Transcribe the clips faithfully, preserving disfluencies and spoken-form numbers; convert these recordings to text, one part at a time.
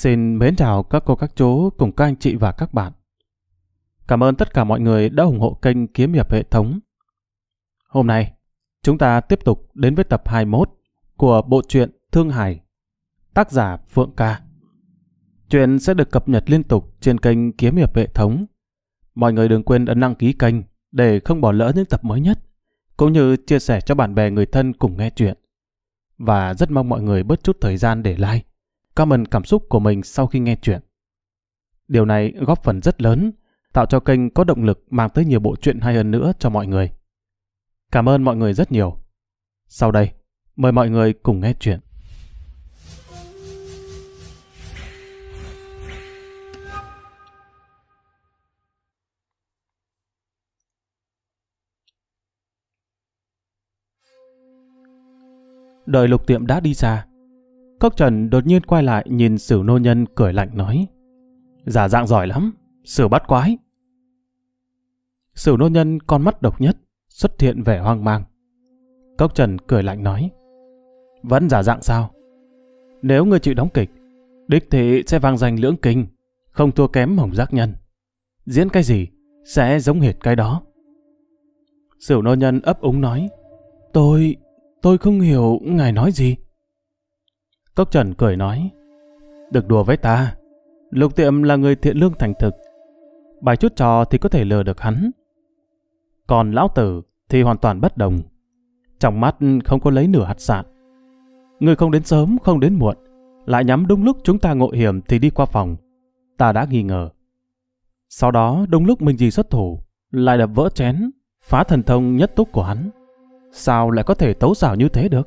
Xin mến chào các cô các chú cùng các anh chị và các bạn. Cảm ơn tất cả mọi người đã ủng hộ kênh Kiếm Hiệp Hệ Thống. Hôm nay, chúng ta tiếp tục đến với tập hai mươi mốt của bộ truyện Thương Hải, tác giả Phượng Ca. Chuyện sẽ được cập nhật liên tục trên kênh Kiếm Hiệp Hệ Thống. Mọi người đừng quên ấn đăng ký kênh để không bỏ lỡ những tập mới nhất, cũng như chia sẻ cho bạn bè người thân cùng nghe chuyện. Và rất mong mọi người bớt chút thời gian để like, comment cảm xúc của mình sau khi nghe chuyện. Điều này góp phần rất lớn, tạo cho kênh có động lực mang tới nhiều bộ truyện hay hơn nữa cho mọi người. Cảm ơn mọi người rất nhiều. Sau đây, mời mọi người cùng nghe chuyện. Đợi Lục Tiệm đã đi xa, Cốc Trần đột nhiên quay lại nhìn Sửu Nô Nhân cười lạnh nói: giả dạng giỏi lắm, Sửu bắt quái. Sửu Nô Nhân con mắt độc nhất xuất hiện vẻ hoang mang. Cốc Trần cười lạnh nói: vẫn giả dạng sao? Nếu ngươi chịu đóng kịch, đích thị sẽ vang danh lưỡng kinh, không thua kém Hồng Giác Nhân. Diễn cái gì sẽ giống hệt cái đó. Sửu Nô Nhân ấp úng nói: Tôi... tôi không hiểu ngài nói gì. Cốc Trần cười nói: đừng đùa với ta, Lục Tiệm là người thiện lương thành thực, bài chút trò thì có thể lừa được hắn. Còn lão tử thì hoàn toàn bất đồng, trong mắt không có lấy nửa hạt sạn. Người không đến sớm không đến muộn, lại nhắm đúng lúc chúng ta ngộ hiểm thì đi qua phòng, ta đã nghi ngờ. Sau đó đúng lúc mình gì xuất thủ, lại đập vỡ chén, phá thần thông nhất túc của hắn. Sao lại có thể tấu xảo như thế được?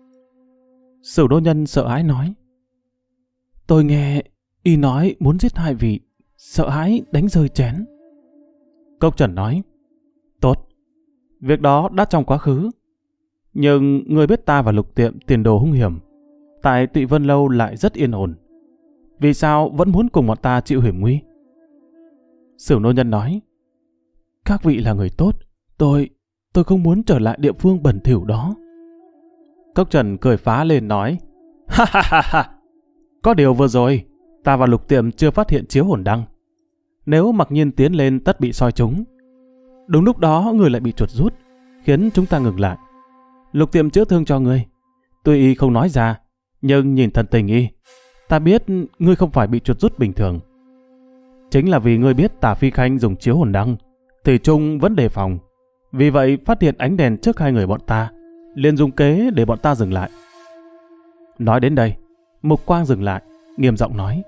Sửu Nô Nhân sợ hãi nói: tôi nghe y nói muốn giết hai vị, sợ hãi đánh rơi chén. Cốc Trần nói: tốt, việc đó đã trong quá khứ. Nhưng người biết ta và Lục Tiệm tiền đồ hung hiểm, tại Tụy Vân Lâu lại rất yên ổn, vì sao vẫn muốn cùng bọn ta chịu hiểm nguy? Sửu Nô Nhân nói: các vị là người tốt, tôi tôi không muốn trở lại địa phương bẩn thỉu đó. Cốc Trần cười phá lên nói: ha ha ha ha, có điều vừa rồi ta và Lục Tiệm chưa phát hiện chiếu hồn đăng, nếu mặc nhiên tiến lên tất bị soi trúng. Đúng lúc đó người lại bị chuột rút, khiến chúng ta ngừng lại. Lục Tiệm chữa thương cho ngươi, tuy y không nói ra, nhưng nhìn thần tình y, ta biết ngươi không phải bị chuột rút bình thường. Chính là vì ngươi biết Tả Phi Khanh dùng chiếu hồn đăng, Thủy Trung vẫn đề phòng, vì vậy phát hiện ánh đèn trước hai người bọn ta, liền dùng kế để bọn ta dừng lại. Nói đến đây, Mục Quang dừng lại, nghiêm giọng nói: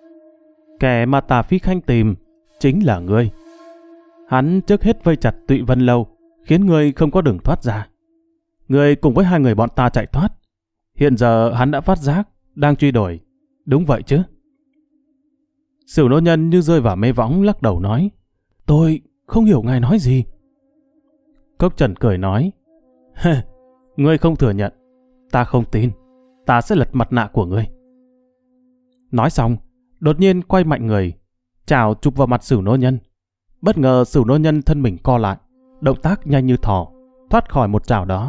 kẻ mà Tả Phi Khanh tìm chính là ngươi. Hắn trước hết vây chặt Tụy Vân Lâu, khiến ngươi không có đường thoát ra. Ngươi cùng với hai người bọn ta chạy thoát. Hiện giờ hắn đã phát giác, đang truy đuổi. Đúng vậy chứ? Sửu Nô Nhân như rơi vào mê võng, lắc đầu nói: tôi không hiểu ngài nói gì. Cốc Trần cười nói: ngươi không thừa nhận, ta không tin, ta sẽ lật mặt nạ của ngươi. Nói xong, đột nhiên quay mạnh người, chảo chụp vào mặt Sửu Nô Nhân. Bất ngờ Sửu Nô Nhân thân mình co lại, động tác nhanh như thỏ, thoát khỏi một chảo đó.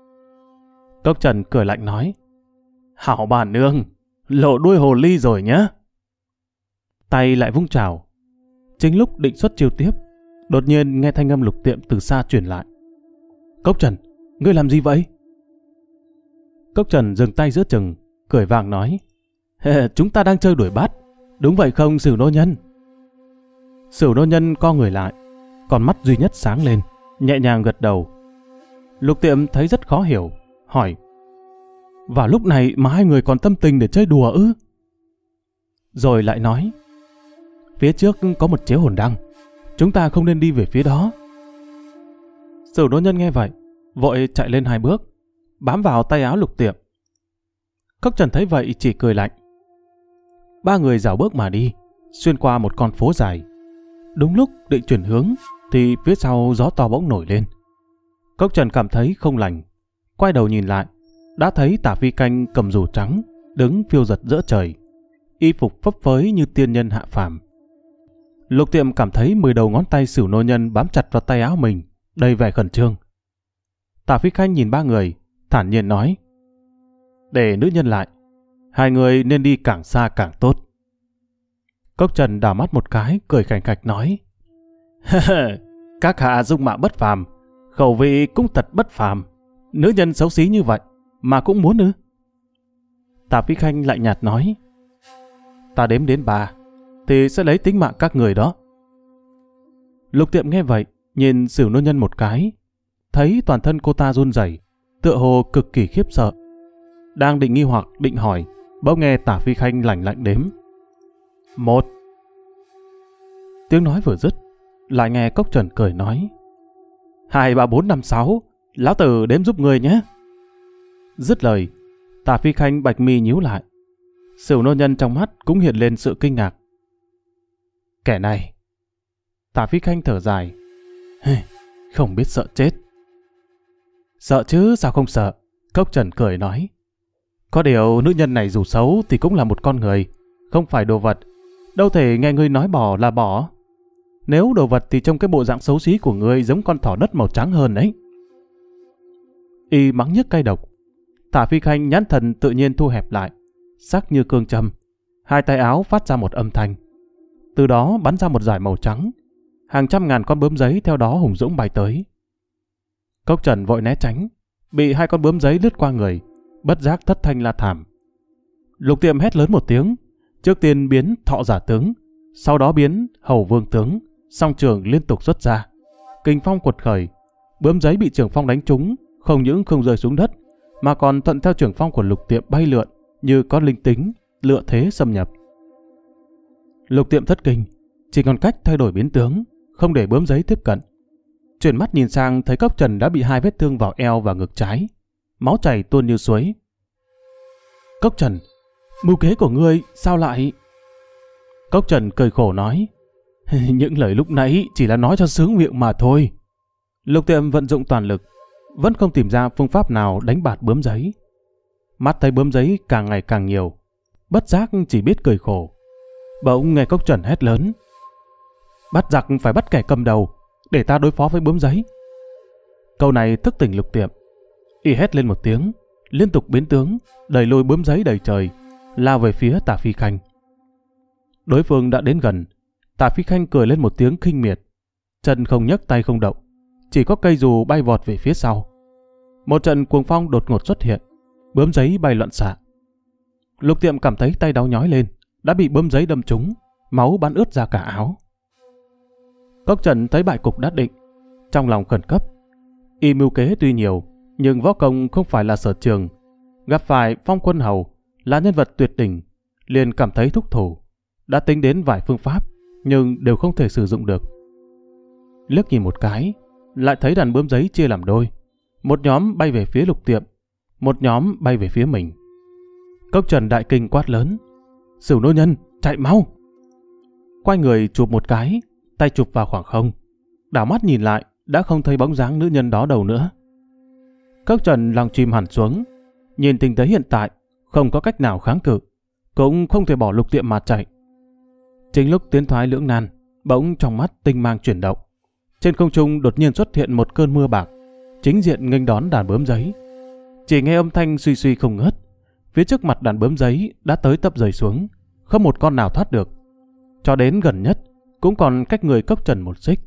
Cốc Trần cười lạnh nói: hảo bà nương, lộ đuôi hồ ly rồi nhá. Tay lại vung chảo. Chính lúc định xuất chiêu tiếp, đột nhiên nghe thanh âm Lục Tiệm từ xa truyền lại: Cốc Trần, ngươi làm gì vậy? Cốc Trần dừng tay giữa chừng, cười vàng nói: chúng ta đang chơi đuổi bắt, đúng vậy không Sửu Nô Nhân? Sửu Nô Nhân co người lại, con mắt duy nhất sáng lên, nhẹ nhàng gật đầu. Lục Tiệm thấy rất khó hiểu, hỏi: vào lúc này mà hai người còn tâm tình để chơi đùa ư? Rồi lại nói: phía trước có một chiếu hồn đăng, chúng ta không nên đi về phía đó. Sửu Nô Nhân nghe vậy, vội chạy lên hai bước, bám vào tay áo Lục Tiệm. Cốc Trần thấy vậy chỉ cười lạnh. Ba người dạo bước mà đi, xuyên qua một con phố dài. Đúng lúc định chuyển hướng, thì phía sau gió to bỗng nổi lên. Cốc Trần cảm thấy không lành, quay đầu nhìn lại, đã thấy Tả Phi Khanh cầm dù trắng, đứng phiêu giật giữa trời, y phục phấp phới như tiên nhân hạ phàm. Lục Tiệm cảm thấy mười đầu ngón tay Sửu Nô Nhân bám chặt vào tay áo mình, đầy vẻ khẩn trương. Tả Phi Khanh nhìn ba người, thản nhiên nói: để nữ nhân lại, hai người nên đi càng xa càng tốt, Cốc Trần đảo mắt một cái, cười khành khạch nói. Các hạ dung mạo bất phàm, khẩu vị cũng thật bất phàm. Nữ nhân xấu xí như vậy mà cũng muốn ư? Tạ Phi Khanh lại nhạt nói. Ta đếm đến ba thì sẽ lấy tính mạng các người đó. Lục Tiệm nghe vậy, nhìn Sửu nô nhân một cái, thấy toàn thân cô ta run rẩy, tựa hồ cực kỳ khiếp sợ. Đang định nghi hoặc định hỏi, bỗng nghe Tạ Phi Khanh lạnh lạnh đếm. Một. Tiếng nói vừa dứt, lại nghe Cốc Trần cười nói. Hai, ba, bốn, năm, sáu, lão tử đếm giúp người nhé. Dứt lời, Tạ Phi Khanh bạch mi nhíu lại. Sửu nô nhân trong mắt cũng hiện lên sự kinh ngạc. Kẻ này. Tạ Phi Khanh thở dài. Không biết sợ chết. Sợ chứ sao không sợ. Cốc Trần cười nói. Có điều nữ nhân này dù xấu thì cũng là một con người, không phải đồ vật. Đâu thể nghe ngươi nói bỏ là bỏ. Nếu đồ vật thì trong cái bộ dạng xấu xí của ngươi giống con thỏ đất màu trắng hơn ấy. Y mắng nhức cay độc. Tạ Phi Khanh nhãn thần tự nhiên thu hẹp lại, sắc như cương châm. Hai tay áo phát ra một âm thanh. Từ đó bắn ra một dải màu trắng. Hàng trăm ngàn con bướm giấy theo đó hùng dũng bay tới. Cốc Trần vội né tránh, bị hai con bướm giấy lướt qua người, bất giác thất thanh la thảm. Lục Tiệm hét lớn một tiếng, trước tiên biến thọ giả tướng, sau đó biến hầu vương tướng, song trường liên tục xuất ra. Kình phong quật khởi, bướm giấy bị trường phong đánh trúng, không những không rơi xuống đất, mà còn thuận theo trường phong của Lục Tiệm bay lượn, như có linh tính, lựa thế xâm nhập. Lục Tiệm thất kinh, chỉ còn cách thay đổi biến tướng, không để bướm giấy tiếp cận. Chuyển mắt nhìn sang thấy Cốc Trần đã bị hai vết thương vào eo và ngực trái, máu chảy tuôn như suối. Cốc Trần, mưu kế của ngươi sao lại... Cốc Trần cười khổ nói. Những lời lúc nãy chỉ là nói cho sướng miệng mà thôi. Lục Tiệm vận dụng toàn lực, vẫn không tìm ra phương pháp nào đánh bạt bướm giấy. Mắt thấy bướm giấy càng ngày càng nhiều, bất giác chỉ biết cười khổ. Bỗng nghe Cốc Trần hét lớn. Bắt giặc phải bắt kẻ cầm đầu, để ta đối phó với bướm giấy. Câu này thức tỉnh Lục Tiệm. Y hét lên một tiếng, liên tục biến tướng, đẩy lùi bướm giấy đầy trời, lao về phía Tạ Phi Khanh. Đối phương đã đến gần, Tạ Phi Khanh cười lên một tiếng khinh miệt, chân không nhấc tay không động, chỉ có cây dù bay vọt về phía sau. Một trận cuồng phong đột ngột xuất hiện, bướm giấy bay loạn xạ. Lục Tiệm cảm thấy tay đau nhói lên, đã bị bướm giấy đâm trúng, máu bắn ướt ra cả áo. Cốc Trần thấy bại cục đã định, trong lòng khẩn cấp. Y mưu kế tuy nhiều, nhưng võ công không phải là sở trường. Gặp phải Phong Quân Hầu là nhân vật tuyệt đỉnh, liền cảm thấy thúc thủ. Đã tính đến vài phương pháp, nhưng đều không thể sử dụng được. Liếc nhìn một cái, lại thấy đàn bướm giấy chia làm đôi. Một nhóm bay về phía Lục Tiệm, một nhóm bay về phía mình. Cốc Trần đại kinh quát lớn. Sửu nô nhân, chạy mau! Quay người chụp một cái, tay chụp vào khoảng không. Đảo mắt nhìn lại, đã không thấy bóng dáng nữ nhân đó đâu nữa. Cốc Trần lòng chìm hẳn xuống, nhìn tình thế hiện tại, không có cách nào kháng cự, cũng không thể bỏ Lục Tiệm mà chạy. Chính lúc tiến thoái lưỡng nan, bỗng trong mắt tinh mang chuyển động. Trên không trung đột nhiên xuất hiện một cơn mưa bạc, chính diện nghênh đón đàn bướm giấy. Chỉ nghe âm thanh suy suy không ngớt, phía trước mặt đàn bướm giấy đã tới tấp rơi xuống, không một con nào thoát được. Cho đến gần nhất, cũng còn cách người Cốc Trần một xích.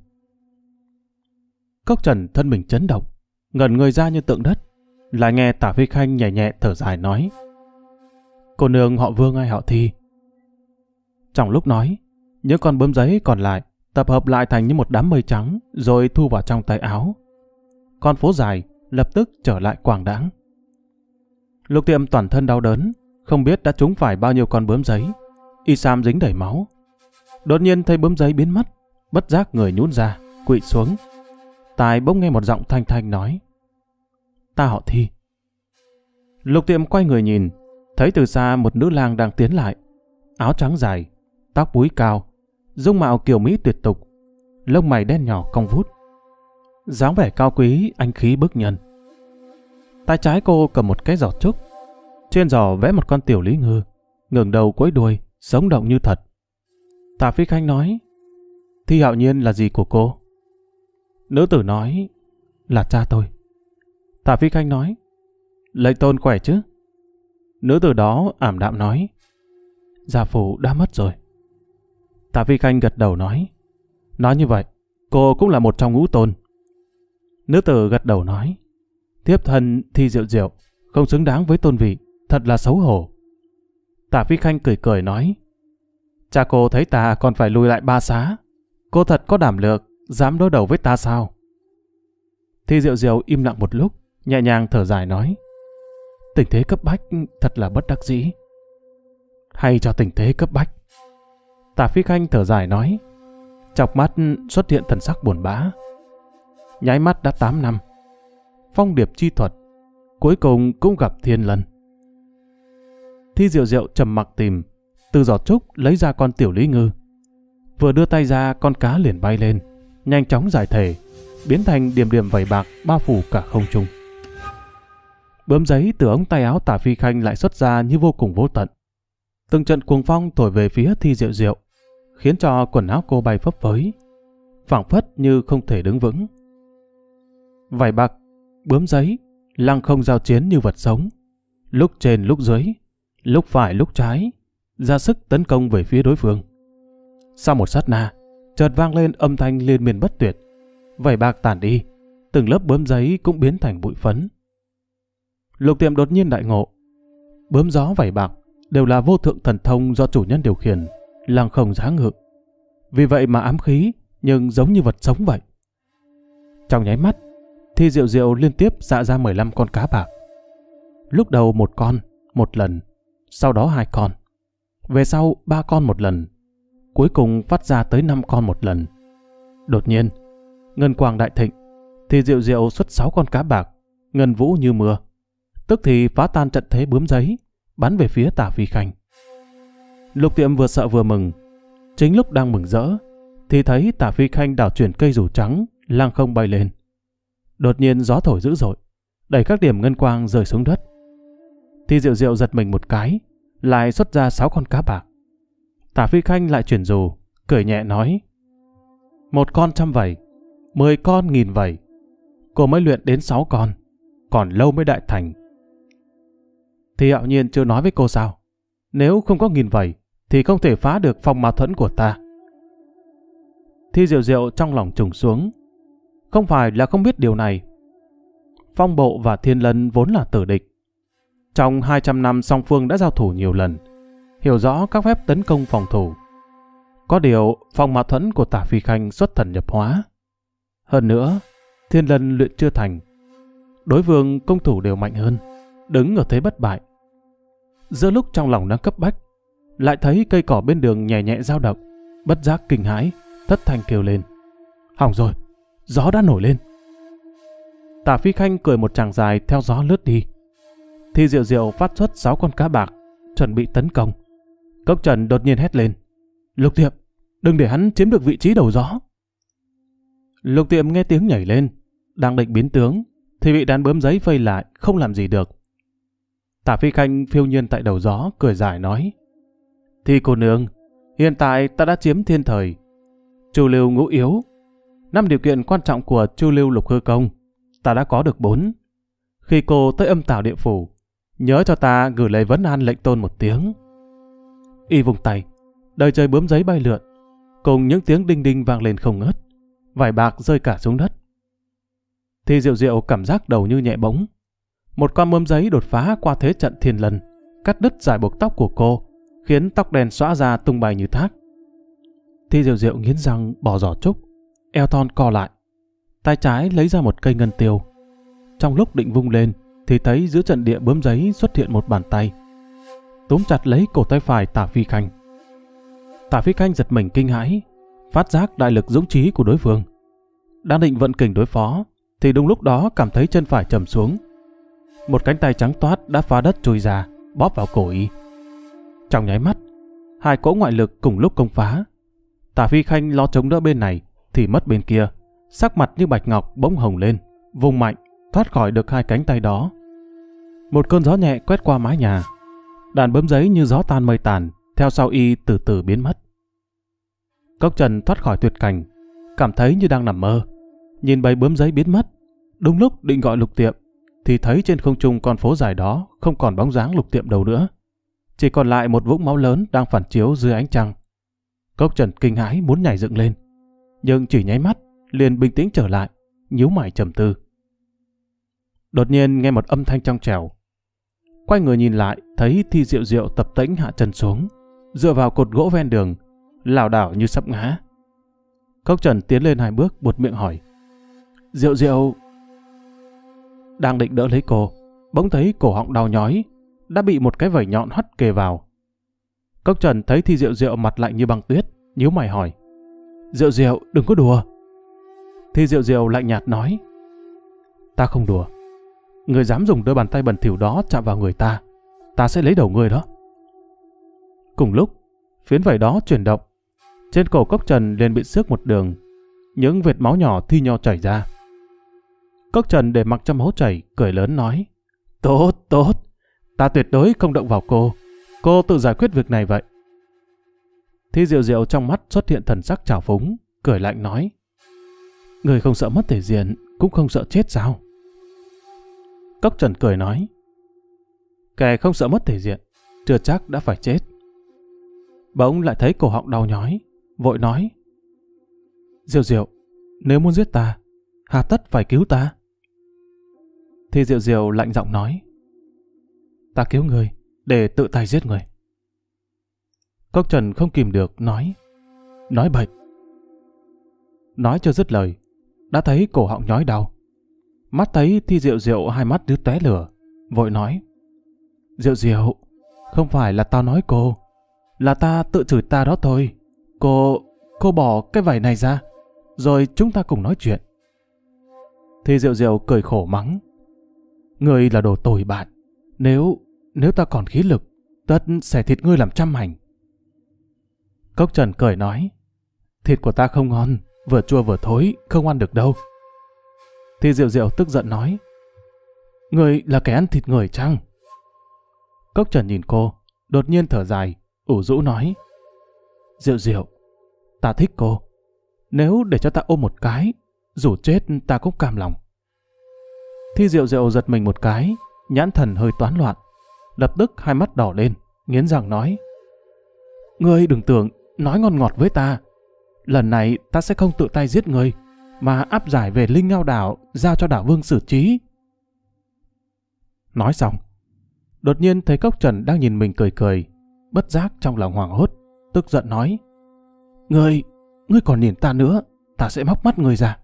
Cốc Trần thân mình chấn động, ngẩn người ra như tượng đất, lại nghe Tạ Phi Khanh nhẹ nhẹ thở dài nói. Cô nương họ Vương hay họ Thi? Trong lúc nói, những con bướm giấy còn lại tập hợp lại thành như một đám mây trắng, rồi thu vào trong tay áo. Con phố dài lập tức trở lại quảng đãng. Lục Tiệm toàn thân đau đớn, không biết đã trúng phải bao nhiêu con bướm giấy, y sam dính đầy máu. Đột nhiên thấy bướm giấy biến mất, bất giác người nhún ra, quỵ xuống. Tai bỗng nghe một giọng thanh thanh nói. Ta họ Thi. Lục Tiệm quay người nhìn, thấy từ xa một nữ lang đang tiến lại, áo trắng dài, tóc búi cao, dung mạo kiều mỹ tuyệt tục, lông mày đen nhỏ cong vút, dáng vẻ cao quý anh khí bức nhân. Tay trái cô cầm một cái giỏ trúc, trên giỏ vẽ một con tiểu lý ngư, ngẩng đầu cúi đuôi, sống động như thật. Tạ Phi Khanh nói. Thi Hạo Nhiên là gì của cô? Nữ tử nói. Là cha tôi. Tạ Phi Khanh nói. Lệnh tôn khỏe chứ? Nữ tử đó ảm đạm nói. Gia phụ đã mất rồi. Tạ Phi Khanh gật đầu nói, nói như vậy, cô cũng là một trong ngũ tôn. Nữ tử gật đầu nói, thiếp thân Thi Diệu Diệu, không xứng đáng với tôn vị, thật là xấu hổ. Tạ Phi Khanh cười cười nói, cha cô thấy ta còn phải lùi lại ba xá, cô thật có đảm lược, dám đối đầu với ta sao? Thi Diệu Diệu im lặng một lúc, nhẹ nhàng thở dài nói, tình thế cấp bách thật là bất đắc dĩ. Hay cho tình thế cấp bách. Tạ Phi Khanh thở dài nói, chọc mắt xuất hiện thần sắc buồn bã. Nháy mắt đã tám năm, phong điệp chi thuật, cuối cùng cũng gặp thiên lân. Thi Diệu Diệu trầm mặc tìm, từ giỏ trúc lấy ra con tiểu lý ngư. Vừa đưa tay ra, con cá liền bay lên, nhanh chóng giải thể, biến thành điểm điểm vảy bạc bao phủ cả không trung. Bướm giấy từ ống tay áo Tạ Phi Khanh lại xuất ra như vô cùng vô tận. Từng trận cuồng phong thổi về phía Thi Diệu Diệu, khiến cho quần áo cô bay phấp phới, phảng phất như không thể đứng vững. Vảy bạc, bướm giấy, lăng không giao chiến như vật sống, lúc trên lúc dưới, lúc phải lúc trái, ra sức tấn công về phía đối phương. Sau một sát na, chợt vang lên âm thanh liên miên bất tuyệt, vảy bạc tản đi, từng lớp bướm giấy cũng biến thành bụi phấn. Lục Tiệm đột nhiên đại ngộ, bướm gió vảy bạc đều là vô thượng thần thông do chủ nhân điều khiển, lăng không giá ngự. Vì vậy mà ám khí, nhưng giống như vật sống vậy. Trong nháy mắt, Thi Diệu Diệu liên tiếp xạ ra mười lăm con cá bạc. Lúc đầu một con, một lần, sau đó hai con, về sau ba con một lần, cuối cùng phát ra tới năm con một lần. Đột nhiên, ngân quang đại thịnh, Thi Diệu Diệu xuất sáu con cá bạc, ngân vũ như mưa, tức thì phá tan trận thế bướm giấy, bắn về phía Tạ Phi Khanh. Lục Tiệm vừa sợ vừa mừng. Chính lúc đang mừng rỡ, thì thấy Tạ Phi Khanh đảo chuyển cây rủ trắng, lăng không bay lên. Đột nhiên gió thổi dữ dội, đẩy các điểm ngân quang rơi xuống đất. Thi Diệu Diệu giật mình một cái, lại xuất ra sáu con cá bạc. Tạ Phi Khanh lại chuyển dù, cười nhẹ nói, một con trăm vảy, mười con nghìn vảy. Cô mới luyện đến sáu con, còn lâu mới đại thành. Thì hạo nhiên chưa nói với cô sao, nếu không có nghìn vảy thì không thể phá được phong ma thuẫn của ta. Thi Diệu Diệu trong lòng trùng xuống, không phải là không biết điều này. Phong Bộ và Thiên Lân vốn là tử địch. Trong hai trăm năm song phương đã giao thủ nhiều lần, hiểu rõ các phép tấn công phòng thủ. Có điều phong ma thuẫn của Tạ Phi Khanh xuất thần nhập hóa. Hơn nữa, Thiên Lân luyện chưa thành, đối phương công thủ đều mạnh hơn, đứng ở thế bất bại. Giữa lúc trong lòng đang cấp bách, lại thấy cây cỏ bên đường nhẹ nhẹ dao động, bất giác kinh hãi, thất thanh kêu lên, hỏng rồi, gió đã nổi lên. Tạ Phi Khanh cười một tràng dài theo gió lướt đi. Thi Diệu Diệu phát xuất sáu con cá bạc, chuẩn bị tấn công. Cốc Trần đột nhiên hét lên, Lục Tiệm, đừng để hắn chiếm được vị trí đầu gió. Lục Tiệm nghe tiếng nhảy lên, đang định biến tướng, thì bị đàn bướm giấy vây lại, không làm gì được. Tạ Phi Khanh phiêu nhiên tại đầu gió, cười dài nói, Thi cô nương, hiện tại ta đã chiếm thiên thời, Chu Lưu ngũ yếu, năm điều kiện quan trọng của Chu Lưu lục hư công, ta đã có được bốn. Khi cô tới Âm Tảo Địa Phủ, nhớ cho ta gửi lời vấn an lệnh tôn một tiếng. Y vùng tay, đời trời bướm giấy bay lượn, cùng những tiếng đinh đinh vang lên không ngớt, vải bạc rơi cả xuống đất. Thi Diệu Diệu cảm giác đầu như nhẹ bỗng. Một con bướm giấy đột phá qua thế trận Thiên Lân, cắt đứt dải buộc tóc của cô, khiến tóc đen xõa ra tung bay như thác. Thi Diệu Diệu nghiến răng bỏ giỏ trúc, eo thon co lại, tay trái lấy ra một cây ngân tiêu. Trong lúc định vung lên, thì thấy giữa trận địa bướm giấy xuất hiện một bàn tay, túm chặt lấy cổ tay phải Tạ Phi Khanh. Tạ Phi Khanh giật mình kinh hãi, phát giác đại lực dũng trí của đối phương. Đang định vận kình đối phó, thì đúng lúc đó cảm thấy chân phải trầm xuống. Một cánh tay trắng toát đã phá đất chui ra, bóp vào cổ y. Trong nháy mắt, hai cỗ ngoại lực cùng lúc công phá. Tạ Phi Khanh lo chống đỡ bên này, thì mất bên kia, sắc mặt như bạch ngọc bỗng hồng lên, vùng mạnh, thoát khỏi được hai cánh tay đó. Một cơn gió nhẹ quét qua mái nhà, đàn bướm giấy như gió tan mây tàn, theo sau y từ từ biến mất. Cốc Trần thoát khỏi tuyệt cảnh, cảm thấy như đang nằm mơ, nhìn bầy bướm giấy biến mất. Đúng lúc định gọi Lục Tiệm, thì thấy trên không trung con phố dài đó không còn bóng dáng Lục Tiệm đâu nữa, chỉ còn lại một vũng máu lớn đang phản chiếu dưới ánh trăng. Cốc Trần kinh hãi muốn nhảy dựng lên, nhưng chỉ nháy mắt liền bình tĩnh trở lại, nhíu mày trầm tư. Đột nhiên nghe một âm thanh trong trẻo. Quay người nhìn lại, thấy Thi Diệu Diệu tập tễnh hạ chân xuống, dựa vào cột gỗ ven đường, lảo đảo như sắp ngã. Cốc Trần tiến lên hai bước, buột miệng hỏi: Diệu Diệu. Đang định đỡ lấy cô, bỗng thấy cổ họng đau nhói, đã bị một cái vẩy nhọn hất kề vào. Cốc Trần thấy Thi Diệu Diệu mặt lạnh như băng tuyết, nhíu mày hỏi: Diệu Diệu, đừng có đùa. Thi Diệu Diệu lạnh nhạt nói: Ta không đùa. Người dám dùng đôi bàn tay bẩn thỉu đó chạm vào người ta, ta sẽ lấy đầu người đó. Cùng lúc, phiến vảy đó chuyển động, trên cổ Cốc Trần liền bị xước một đường, những vệt máu nhỏ thi nhau chảy ra. Cốc Trần để mặc cho máu chảy, cười lớn nói: Tốt, tốt, ta tuyệt đối không động vào cô, cô tự giải quyết việc này vậy. Thi Diệu Diệu trong mắt xuất hiện thần sắc trào phúng, cười lạnh nói: Người không sợ mất thể diện, cũng không sợ chết sao? Cốc Trần cười nói: Kẻ không sợ mất thể diện, chưa chắc đã phải chết. Bỗng lại thấy cổ họng đau nhói, vội nói: Diệu Diệu, nếu muốn giết ta, hà tất phải cứu ta? Thì Diệu Diệu lạnh giọng nói: Ta cứu người để tự tay giết người. Cốc Trần không kìm được nói: Nói bậy. Nói chưa dứt lời, đã thấy cổ họng nhói đau. Mắt thấy Thi Diệu Diệu hai mắt đứt tóe lửa, vội nói: Diệu Diệu, không phải là tao nói cô, là ta tự chửi ta đó thôi. Cô, cô bỏ cái vải này ra, rồi chúng ta cùng nói chuyện. Thi Diệu Diệu cười khổ mắng: Ngươi là đồ tồi bạn, nếu, nếu ta còn khí lực, tất sẽ thịt ngươi làm trăm mảnh. Cốc Trần cười nói: Thịt của ta không ngon, vừa chua vừa thối, không ăn được đâu. Thi Diệu Diệu tức giận nói: Ngươi là kẻ ăn thịt người chăng? Cốc Trần nhìn cô, đột nhiên thở dài, ủ rũ nói: Diệu Diệu, ta thích cô. Nếu để cho ta ôm một cái, dù chết ta cũng cam lòng. Thi Diệu Diệu giật mình một cái, nhãn thần hơi toán loạn, lập tức hai mắt đỏ lên, nghiến răng nói: Ngươi đừng tưởng nói ngon ngọt với ta. Lần này ta sẽ không tự tay giết ngươi, mà áp giải về Linh Ngao Đảo, giao cho Đảo Vương xử trí. Nói xong, đột nhiên thấy Cốc Trần đang nhìn mình cười cười, bất giác trong lòng hoảng hốt, tức giận nói: Ngươi, ngươi còn nhìn ta nữa, ta sẽ móc mắt ngươi ra.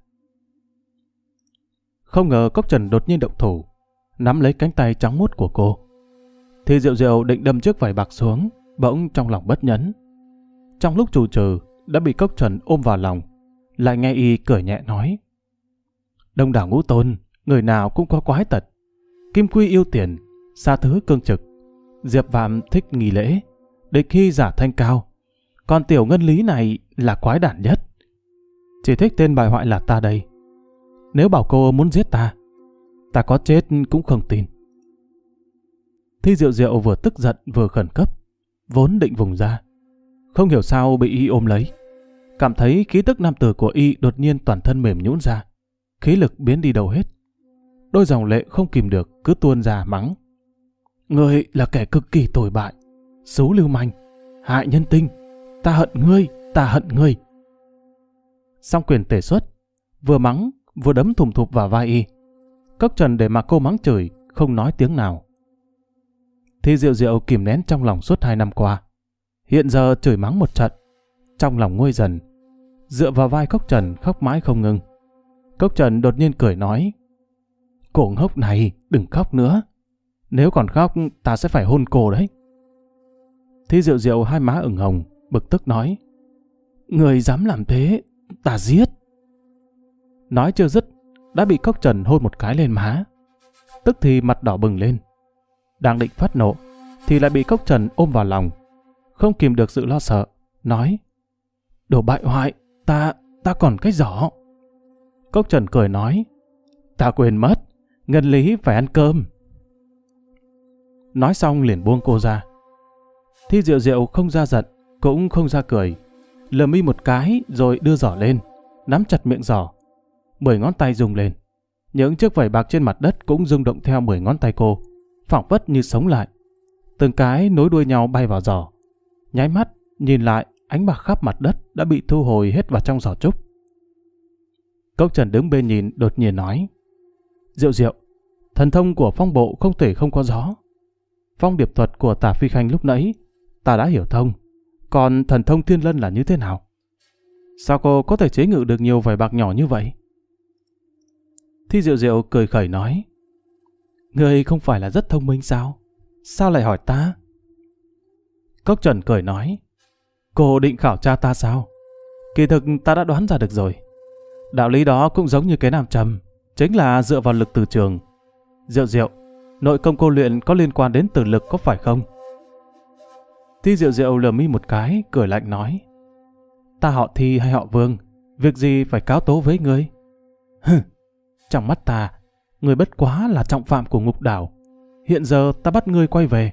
Không ngờ Cốc Trần đột nhiên động thủ, nắm lấy cánh tay trắng muốt của cô. Thì Diệu Diệu định đâm chiếc vải bạc xuống, bỗng trong lòng bất nhẫn. Trong lúc trù trừ, đã bị Cốc Trần ôm vào lòng, lại nghe y cười nhẹ nói: Đông đảo ngũ tôn, người nào cũng có quái tật. Kim Quy yêu tiền, Sa Thứ cương trực, Diệp Vạm thích nghi lễ, Địch Hy giả thanh cao, còn tiểu Ngân Lý này là quái đản nhất. Chỉ thích tên bại hoại là ta đây. Nếu bảo cô muốn giết ta, ta có chết cũng không tin. Thi Diệu Diệu vừa tức giận vừa khẩn cấp, vốn định vùng ra, không hiểu sao bị y ôm lấy. Cảm thấy khí tức nam tử của y đột nhiên toàn thân mềm nhũn ra, khí lực biến đi đâu hết. Đôi dòng lệ không kìm được cứ tuôn ra mắng: Ngươi là kẻ cực kỳ tồi bại, xấu lưu manh, hại nhân tinh. Ta hận ngươi, ta hận ngươi. Song quyền tề xuất, vừa mắng vừa đấm thùm thụp vào vai y. Cốc Trần để mặc cô mắng chửi, không nói tiếng nào. Thi Diệu Diệu kìm nén trong lòng suốt hai năm qua, hiện giờ chửi mắng một trận, trong lòng nguôi dần, dựa vào vai Cốc Trần khóc mãi không ngừng. Cốc Trần đột nhiên cười nói: Cổ ngốc này, đừng khóc nữa. Nếu còn khóc, ta sẽ phải hôn cô đấy. Thi Diệu Diệu hai má ửng hồng, bực tức nói: Người dám làm thế, ta giết. Nói chưa dứt, đã bị Cốc Trần hôn một cái lên má, tức thì mặt đỏ bừng lên. Đang định phát nộ, thì lại bị Cốc Trần ôm vào lòng, không kìm được sự lo sợ, nói: Đồ bại hoại, ta, ta còn cái giỏ. Cốc Trần cười nói: Ta quên mất, Ngân Lý phải ăn cơm. Nói xong liền buông cô ra. Thi Diệu Diệu không ra giận, cũng không ra cười, lườm y một cái rồi đưa giỏ lên, nắm chặt miệng giỏ. Mười ngón tay rung lên, những chiếc vảy bạc trên mặt đất cũng rung động theo mười ngón tay cô, phảng phất như sống lại. Từng cái nối đuôi nhau bay vào giỏ. Nháy mắt nhìn lại, ánh bạc khắp mặt đất đã bị thu hồi hết vào trong giỏ trúc. Cốc Trần đứng bên nhìn đột nhiên nói: Diệu Diệu, thần thông của phong bộ không thể không có gió. Phong điệp thuật của Tả Phi Khanh lúc nãy ta đã hiểu thông, còn thần thông Thiên Lân là như thế nào? Sao cô có thể chế ngự được nhiều vải bạc nhỏ như vậy? Thi Diệu Diệu cười khẩy nói: Ngươi không phải là rất thông minh sao? Sao lại hỏi ta? Cốc Trần cười nói: Cô định khảo tra ta sao? Kỳ thực ta đã đoán ra được rồi. Đạo lý đó cũng giống như cái nam châm, chính là dựa vào lực từ trường. Diệu Diệu, nội công cô luyện có liên quan đến từ lực có phải không? Thi Diệu Diệu lườm mi một cái, cười lạnh nói: Ta họ Thi hay họ Vương, việc gì phải cáo tố với ngươi? Hừ, trong mắt ta, ngươi bất quá là trọng phạm của ngục đảo. Hiện giờ ta bắt ngươi quay về.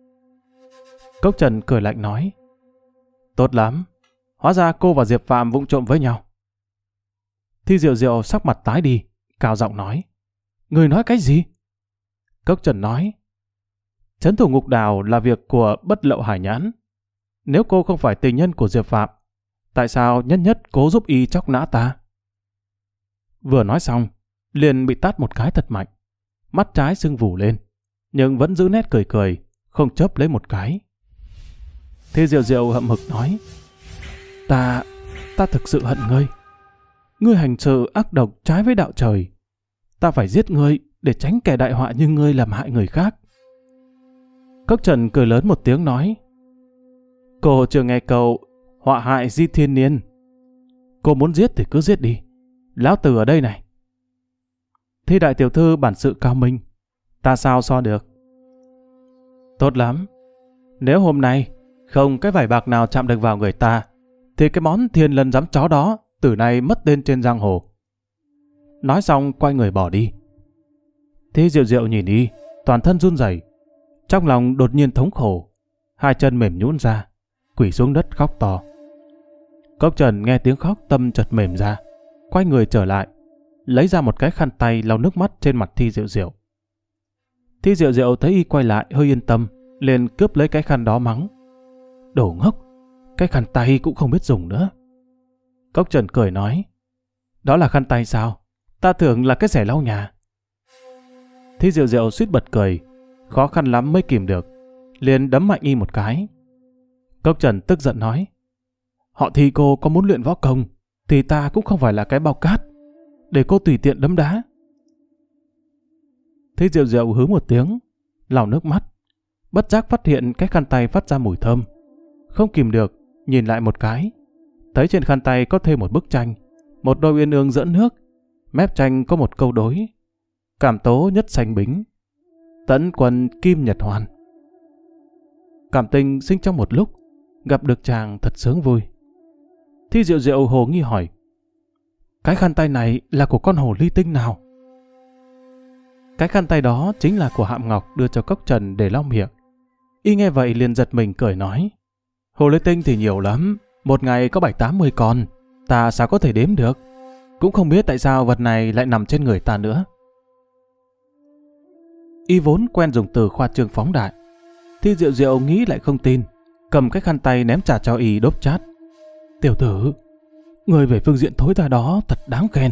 Cốc Trần cười lạnh nói: Tốt lắm, hóa ra cô và Diệp Phạm vụng trộm với nhau. Thi Diệu Diệu sắc mặt tái đi, cao giọng nói: Ngươi nói cái gì? Cốc Trần nói: Trấn thủ ngục đảo là việc của Bất Lậu Hải Nhãn. Nếu cô không phải tình nhân của Diệp Phạm, tại sao nhất nhất cố giúp y chóc nã ta? Vừa nói xong, liền bị tát một cái thật mạnh. Mắt trái sưng vù lên, nhưng vẫn giữ nét cười cười, không chớp lấy một cái. Thi Diệu Diệu hậm hực nói: Ta, ta thực sự hận ngươi. Ngươi hành sự ác độc trái với đạo trời. Ta phải giết ngươi để tránh kẻ đại họa như ngươi làm hại người khác. Cốc Trần cười lớn một tiếng nói: Cô chưa nghe câu họa hại di thiên niên. Cô muốn giết thì cứ giết đi. Lão tử ở đây này. Thi đại tiểu thư bản sự cao minh, ta sao so được? Tốt lắm. Nếu hôm nay không cái vải bạc nào chạm được vào người ta, thì cái món Thiên Lân giám chó đó từ nay mất tên trên giang hồ. Nói xong quay người bỏ đi. Thi Diệu Diệu nhìn đi, toàn thân run rẩy, trong lòng đột nhiên thống khổ, hai chân mềm nhũn ra, quỳ xuống đất khóc to. Cốc Trần nghe tiếng khóc tâm chợt mềm ra, quay người trở lại, lấy ra một cái khăn tay lau nước mắt trên mặt Thi Diệu Diệu. Thi Diệu Diệu thấy y quay lại hơi yên tâm, liền cướp lấy cái khăn đó mắng: Đồ ngốc, cái khăn tay cũng không biết dùng nữa. Cốc Trần cười nói: Đó là khăn tay sao? Ta tưởng là cái rẻ lau nhà. Thi Diệu Diệu suýt bật cười, khó khăn lắm mới kìm được, liền đấm mạnh y một cái. Cốc Trần tức giận nói: Họ Thi cô có muốn luyện võ công thì ta cũng không phải là cái bao cát để cô tùy tiện đấm đá. Thi Diệu Diệu hứ một tiếng, lau nước mắt, bất giác phát hiện cái khăn tay phát ra mùi thơm, không kìm được nhìn lại một cái, thấy trên khăn tay có thêm một bức tranh, một đôi uyên ương giỡn nước, mép tranh có một câu đối: Cảm tố nhất sanh bính, tẫn quân kim nhật hoàn. Cảm tình sinh trong một lúc, gặp được chàng thật sướng vui. Thi Diệu Diệu hồ nghi hỏi: Cái khăn tay này là của con hồ ly tinh nào? Cái khăn tay đó chính là của Hạm Ngọc đưa cho Cốc Trần để lau miệng. Y nghe vậy liền giật mình cười nói: Hồ ly tinh thì nhiều lắm, một ngày có bảy tám mươi con, ta sao có thể đếm được. Cũng không biết tại sao vật này lại nằm trên người ta nữa. Y vốn quen dùng từ khoa trương phóng đại. Thi Diệu Diệu nghĩ lại không tin, cầm cái khăn tay ném trả cho y đốp chát: Tiểu tử, người về phương diện thối tha đó thật đáng khen.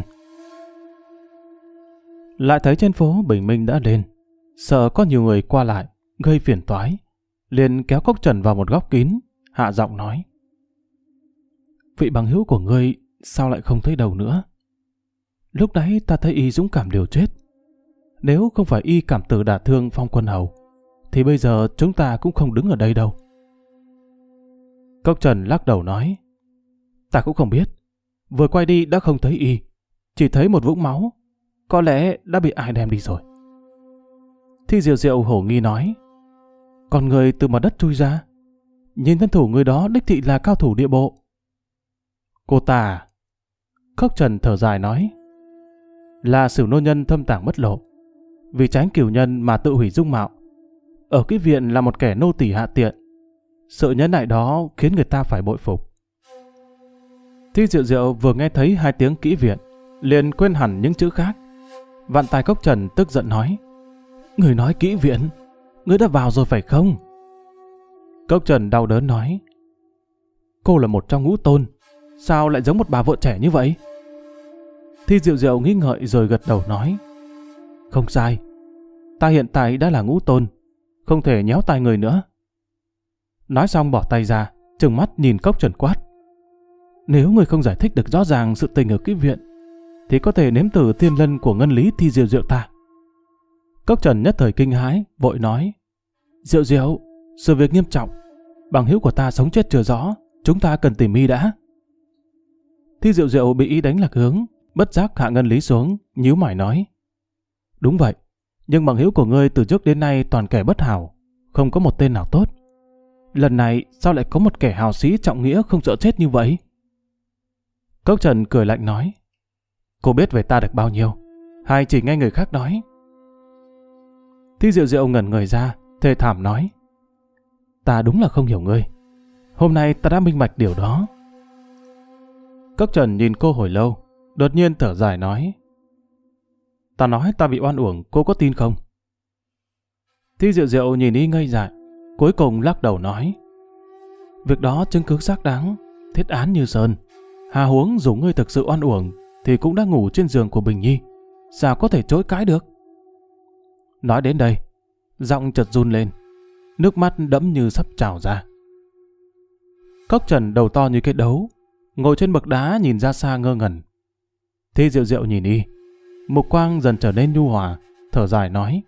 Lại thấy trên phố bình minh đã lên, sợ có nhiều người qua lại gây phiền toái, liền kéo Cốc Trần vào một góc kín, hạ giọng nói: Vị bằng hữu của ngươi sao lại không thấy đâu nữa? Lúc đấy ta thấy y dũng cảm liều chết. Nếu không phải y cảm tử đả thương Phong Quân Hầu, thì bây giờ chúng ta cũng không đứng ở đây đâu. Cốc Trần lắc đầu nói: Ta cũng không biết. Vừa quay đi đã không thấy y, chỉ thấy một vũng máu, có lẽ đã bị ai đem đi rồi. Thi Diệu Diệu hổ nghi nói: Còn người từ mặt đất chui ra, nhìn thân thủ người đó đích thị là cao thủ địa bộ. Cô ta à? Cốc Trần thở dài nói: Là Sửu nô nhân thâm tàng bất lộ, vì tránh cửu nhân mà tự hủy dung mạo, ở cái viện là một kẻ nô tỳ hạ tiện. Sự nhẫn nại đó khiến người ta phải bội phục. Thi Diệu Diệu vừa nghe thấy hai tiếng kỹ viện, liền quên hẳn những chữ khác. Vạn tài Cốc Trần tức giận nói: Người nói kỹ viện, người đã vào rồi phải không? Cốc Trần đau đớn nói: cô là một trong ngũ tôn. Sao lại giống một bà vợ trẻ như vậy? Thi Diệu Diệu nghĩ ngợi rồi gật đầu nói. Không sai. Ta hiện tại đã là ngũ tôn. Không thể nhéo tai người nữa. Nói xong bỏ tay ra, trừng mắt nhìn Cốc Trần quát. Nếu người không giải thích được rõ ràng sự tình ở Kíp Viện, thì có thể nếm thử thiên lân của ngân lý Thi Diệu Diệu ta. Cốc Trần nhất thời kinh hãi, vội nói. Diệu Diệu, sự việc nghiêm trọng. Bằng hữu của ta sống chết chưa rõ, chúng ta cần tìm y đã. Thi Diệu Diệu bị y đánh lạc hướng, bất giác hạ ngân lý xuống, nhíu mày nói. Đúng vậy, nhưng bằng hữu của ngươi từ trước đến nay toàn kẻ bất hảo, không có một tên nào tốt. Lần này sao lại có một kẻ hào sĩ trọng nghĩa không sợ chết như vậy? Cốc Trần cười lạnh nói. Cô biết về ta được bao nhiêu, hay chỉ nghe người khác nói? Thi Diệu Diệu ngẩn người ra, thê thảm nói. Ta đúng là không hiểu ngươi. Hôm nay ta đã minh bạch điều đó. Cốc Trần nhìn cô hồi lâu, đột nhiên thở dài nói. Ta nói ta bị oan uổng, cô có tin không? Thi Diệu Diệu nhìn y ngây dại, cuối cùng lắc đầu nói. Việc đó chứng cứ xác đáng, thiết án như sơn. Hà huống dù ngươi thực sự oan uổng, thì cũng đã ngủ trên giường của Bình Nhi. Sao có thể chối cãi được? Nói đến đây, giọng chợt run lên, nước mắt đẫm như sắp trào ra. Cốc Trần đầu to như cái đấu, ngồi trên bậc đá nhìn ra xa ngơ ngẩn. Thi Diệu Diệu nhìn y, mục quang dần trở nên nhu hòa, thở dài nói.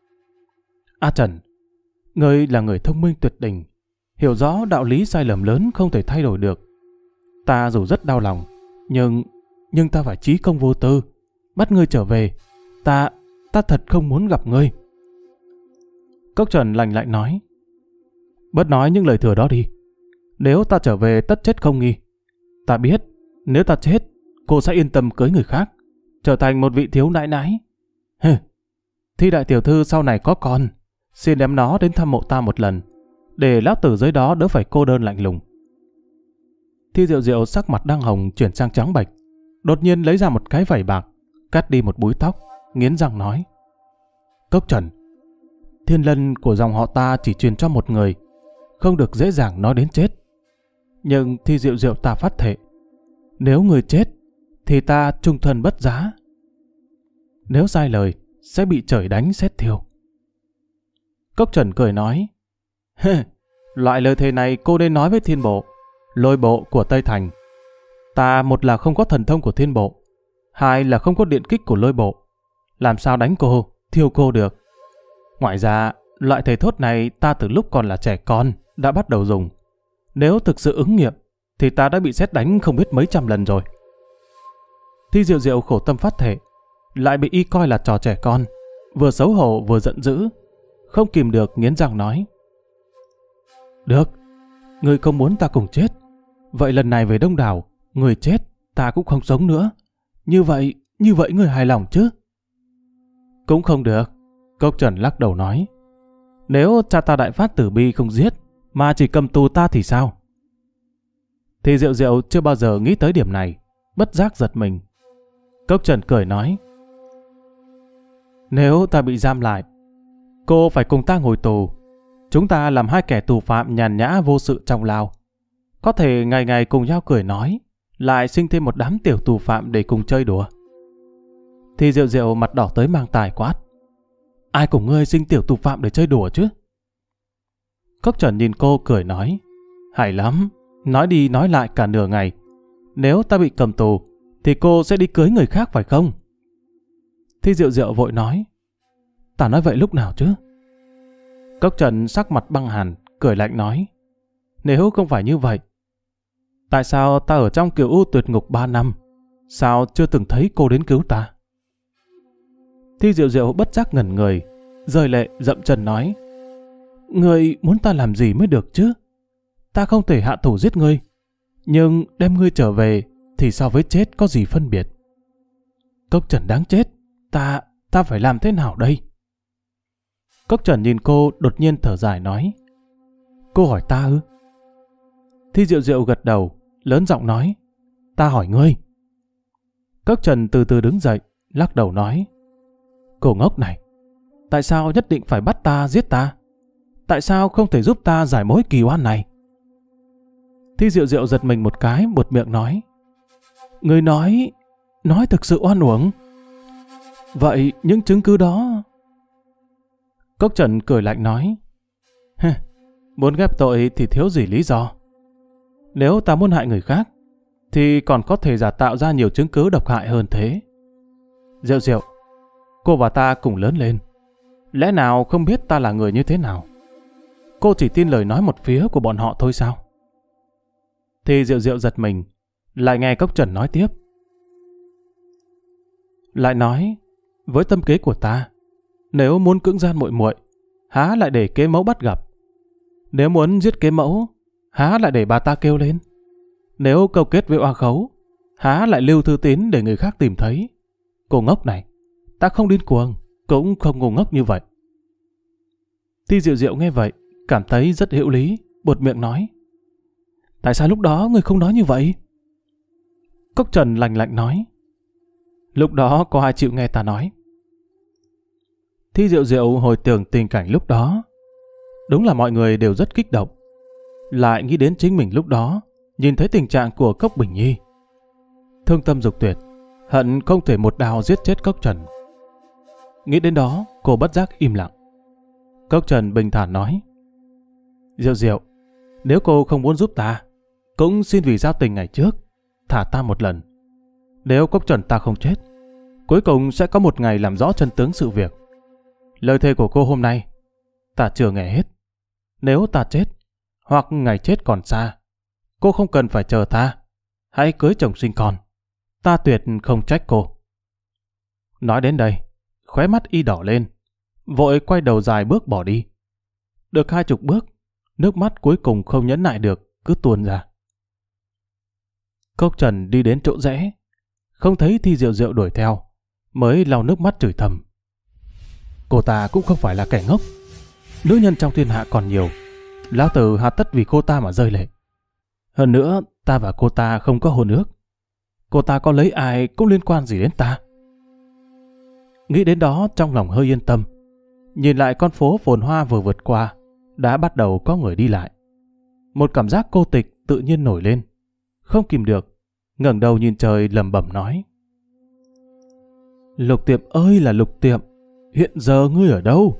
A Trần, ngươi là người thông minh tuyệt đỉnh, hiểu rõ đạo lý sai lầm lớn không thể thay đổi được. Ta dù rất đau lòng, nhưng nhưng ta phải chí công vô tư, bắt ngươi trở về. Ta, ta thật không muốn gặp ngươi. Cốc Trần lạnh lạnh nói. Bớt nói những lời thừa đó đi. Nếu ta trở về tất chết không nghi. Ta biết, nếu ta chết, cô sẽ yên tâm cưới người khác, trở thành một vị thiếu nãi nãi. Hừ, Thi đại tiểu thư sau này có con, xin đem nó đến thăm mộ ta một lần, để lão tử dưới đó đỡ phải cô đơn lạnh lùng. Thi Diệu Diệu sắc mặt đang hồng chuyển sang trắng bệch, đột nhiên lấy ra một cái vẩy bạc, cắt đi một búi tóc, nghiến răng nói. Cốc Trần, thiên lân của dòng họ ta chỉ truyền cho một người, không được dễ dàng nói đến chết. Nhưng Thi Diệu Diệu ta phát thệ, nếu người chết, thì ta trung thân bất giá. Nếu sai lời, sẽ bị trời đánh xét thiêu. Cốc Trần cười nói. Loại lời thề này cô nên nói với thiên bộ, lôi bộ của Tây Thành. Ta một là không có thần thông của thiên bộ, hai là không có điện kích của lôi bộ. Làm sao đánh cô, thiêu cô được? Ngoài ra, loại thề thốt này ta từ lúc còn là trẻ con đã bắt đầu dùng. Nếu thực sự ứng nghiệm, thì ta đã bị sét đánh không biết mấy trăm lần rồi. Thi Diệu Diệu khổ tâm phát thệ, lại bị y coi là trò trẻ con, vừa xấu hổ vừa giận dữ, không kìm được nghiến răng nói. Được, ngươi không muốn ta cùng chết, vậy lần này về Đông Đảo, người chết, ta cũng không sống nữa. Như vậy, như vậy ngươi hài lòng chứ? Cũng không được, Cốc Trần lắc đầu nói. Nếu cha ta đại phát tử bi không giết, mà chỉ cầm tù ta thì sao? Thì Diệu Diệu chưa bao giờ nghĩ tới điểm này, bất giác giật mình. Cốc Trần cười nói. Nếu ta bị giam lại, cô phải cùng ta ngồi tù. Chúng ta làm hai kẻ tù phạm nhàn nhã vô sự trong lao. Có thể ngày ngày cùng nhau cười nói, lại sinh thêm một đám tiểu tù phạm để cùng chơi đùa. Thì Diệu Diệu mặt đỏ tới mang tài quát. Ai cùng ngươi sinh tiểu tù phạm để chơi đùa chứ? Cốc Trần nhìn cô cười nói. Hay lắm, nói đi nói lại cả nửa ngày. Nếu ta bị cầm tù, thì cô sẽ đi cưới người khác phải không? Thì Diệu Diệu vội nói. Ta nói vậy lúc nào chứ? Cốc Trần sắc mặt băng hàn, cười lạnh nói. Nếu không phải như vậy, tại sao ta ở trong Kiều U tuyệt ngục ba năm, sao chưa từng thấy cô đến cứu ta? Thi Diệu Diệu bất giác ngẩn người, rơi lệ dậm chân nói. Ngươi muốn ta làm gì mới được chứ? Ta không thể hạ thủ giết ngươi, nhưng đem ngươi trở về thì so với chết có gì phân biệt? Cốc Trần đáng chết, ta, ta phải làm thế nào đây? Cốc Trần nhìn cô đột nhiên thở dài nói. Cô hỏi ta ư? Thi Diệu Diệu gật đầu, lớn giọng nói. Ta hỏi ngươi. Cốc Trần từ từ đứng dậy, lắc đầu nói. Cô ngốc này, tại sao nhất định phải bắt ta giết ta? Tại sao không thể giúp ta giải mối kỳ oan này? Thi Diệu Diệu giật mình một cái, buột miệng nói. Người nói, nói thực sự oan uổng. Vậy những chứng cứ đó... Cốc Trần cười lạnh nói. Muốn ghép tội thì thiếu gì lý do. Nếu ta muốn hại người khác, thì còn có thể giả tạo ra nhiều chứng cứ độc hại hơn thế. Diệu Diệu, cô và ta cùng lớn lên. Lẽ nào không biết ta là người như thế nào? Cô chỉ tin lời nói một phía của bọn họ thôi sao? Thì Diệu Diệu giật mình, lại nghe Cốc Trần nói tiếp. Lại nói, với tâm kế của ta, nếu muốn cưỡng gian muội muội, há lại để kế mẫu bắt gặp? Nếu muốn giết kế mẫu, há lại để bà ta kêu lên? Nếu câu kết với oa khấu, há lại lưu thư tín để người khác tìm thấy? Cô ngốc này, ta không điên cuồng, cũng không ngu ngốc như vậy. Thi Diệu Diệu nghe vậy, cảm thấy rất hữu lý, buột miệng nói. Tại sao lúc đó người không nói như vậy? Cốc Trần lạnh lạnh nói. Lúc đó có ai chịu nghe ta nói? Thi Diệu Diệu hồi tưởng tình cảnh lúc đó. Đúng là mọi người đều rất kích động. Lại nghĩ đến chính mình lúc đó, nhìn thấy tình trạng của Cốc Bình Nhi. Thương tâm dục tuyệt, hận không thể một đao giết chết Cốc Trần. Nghĩ đến đó, cô bất giác im lặng. Cốc Trần bình thản nói. Diệu Diệu, nếu cô không muốn giúp ta, cũng xin vì giao tình ngày trước, thả ta một lần. Nếu Cốc Trần ta không chết, cuối cùng sẽ có một ngày làm rõ chân tướng sự việc. Lời thề của cô hôm nay, ta chưa nghe hết. Nếu ta chết, hoặc ngày chết còn xa, cô không cần phải chờ ta. Hãy cưới chồng sinh con. Ta tuyệt không trách cô. Nói đến đây, khóe mắt y đỏ lên, vội quay đầu dài bước bỏ đi. Được hai chục bước, nước mắt cuối cùng không nhẫn nại được, cứ tuôn ra. Cốc Trần đi đến chỗ rẽ, không thấy Thi Diệu Diệu đuổi theo, mới lau nước mắt chửi thầm. Cô ta cũng không phải là kẻ ngốc. Nữ nhân trong thiên hạ còn nhiều, lão tử hà tất vì cô ta mà rơi lệ. Hơn nữa, ta và cô ta không có hôn ước. Cô ta có lấy ai cũng liên quan gì đến ta. Nghĩ đến đó trong lòng hơi yên tâm. Nhìn lại con phố phồn hoa vừa vượt qua, đã bắt đầu có người đi lại. Một cảm giác cô tịch tự nhiên nổi lên. Không kìm được, ngẩng đầu nhìn trời lẩm bẩm nói. Lục Tiệm ơi là Lục Tiệm, hiện giờ ngươi ở đâu?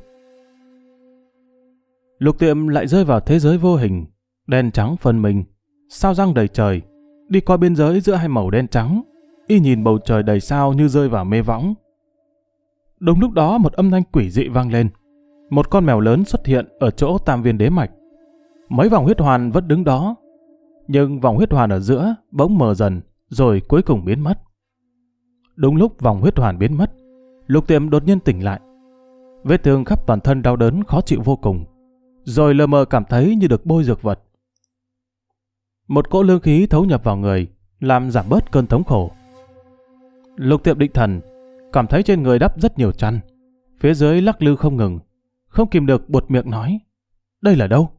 Lục Tiệm lại rơi vào thế giới vô hình, đen trắng phân mình, sao răng đầy trời, đi qua biên giới giữa hai màu đen trắng, y nhìn bầu trời đầy sao như rơi vào mê võng. Đúng lúc đó một âm thanh quỷ dị vang lên, một con mèo lớn xuất hiện ở chỗ tam viên đế mạch. Mấy vòng huyết hoàn vẫn đứng đó, nhưng vòng huyết hoàn ở giữa bỗng mờ dần, rồi cuối cùng biến mất. Đúng lúc vòng huyết hoàn biến mất, Lục Tiệm đột nhiên tỉnh lại. Vết thương khắp toàn thân đau đớn khó chịu vô cùng, rồi lờ mờ cảm thấy như được bôi dược vật. Một cỗ lương khí thấu nhập vào người, làm giảm bớt cơn thống khổ. Lục Tiệm định thần, cảm thấy trên người đắp rất nhiều chăn, phía dưới lắc lư không ngừng, không kìm được buột miệng nói. Đây là đâu?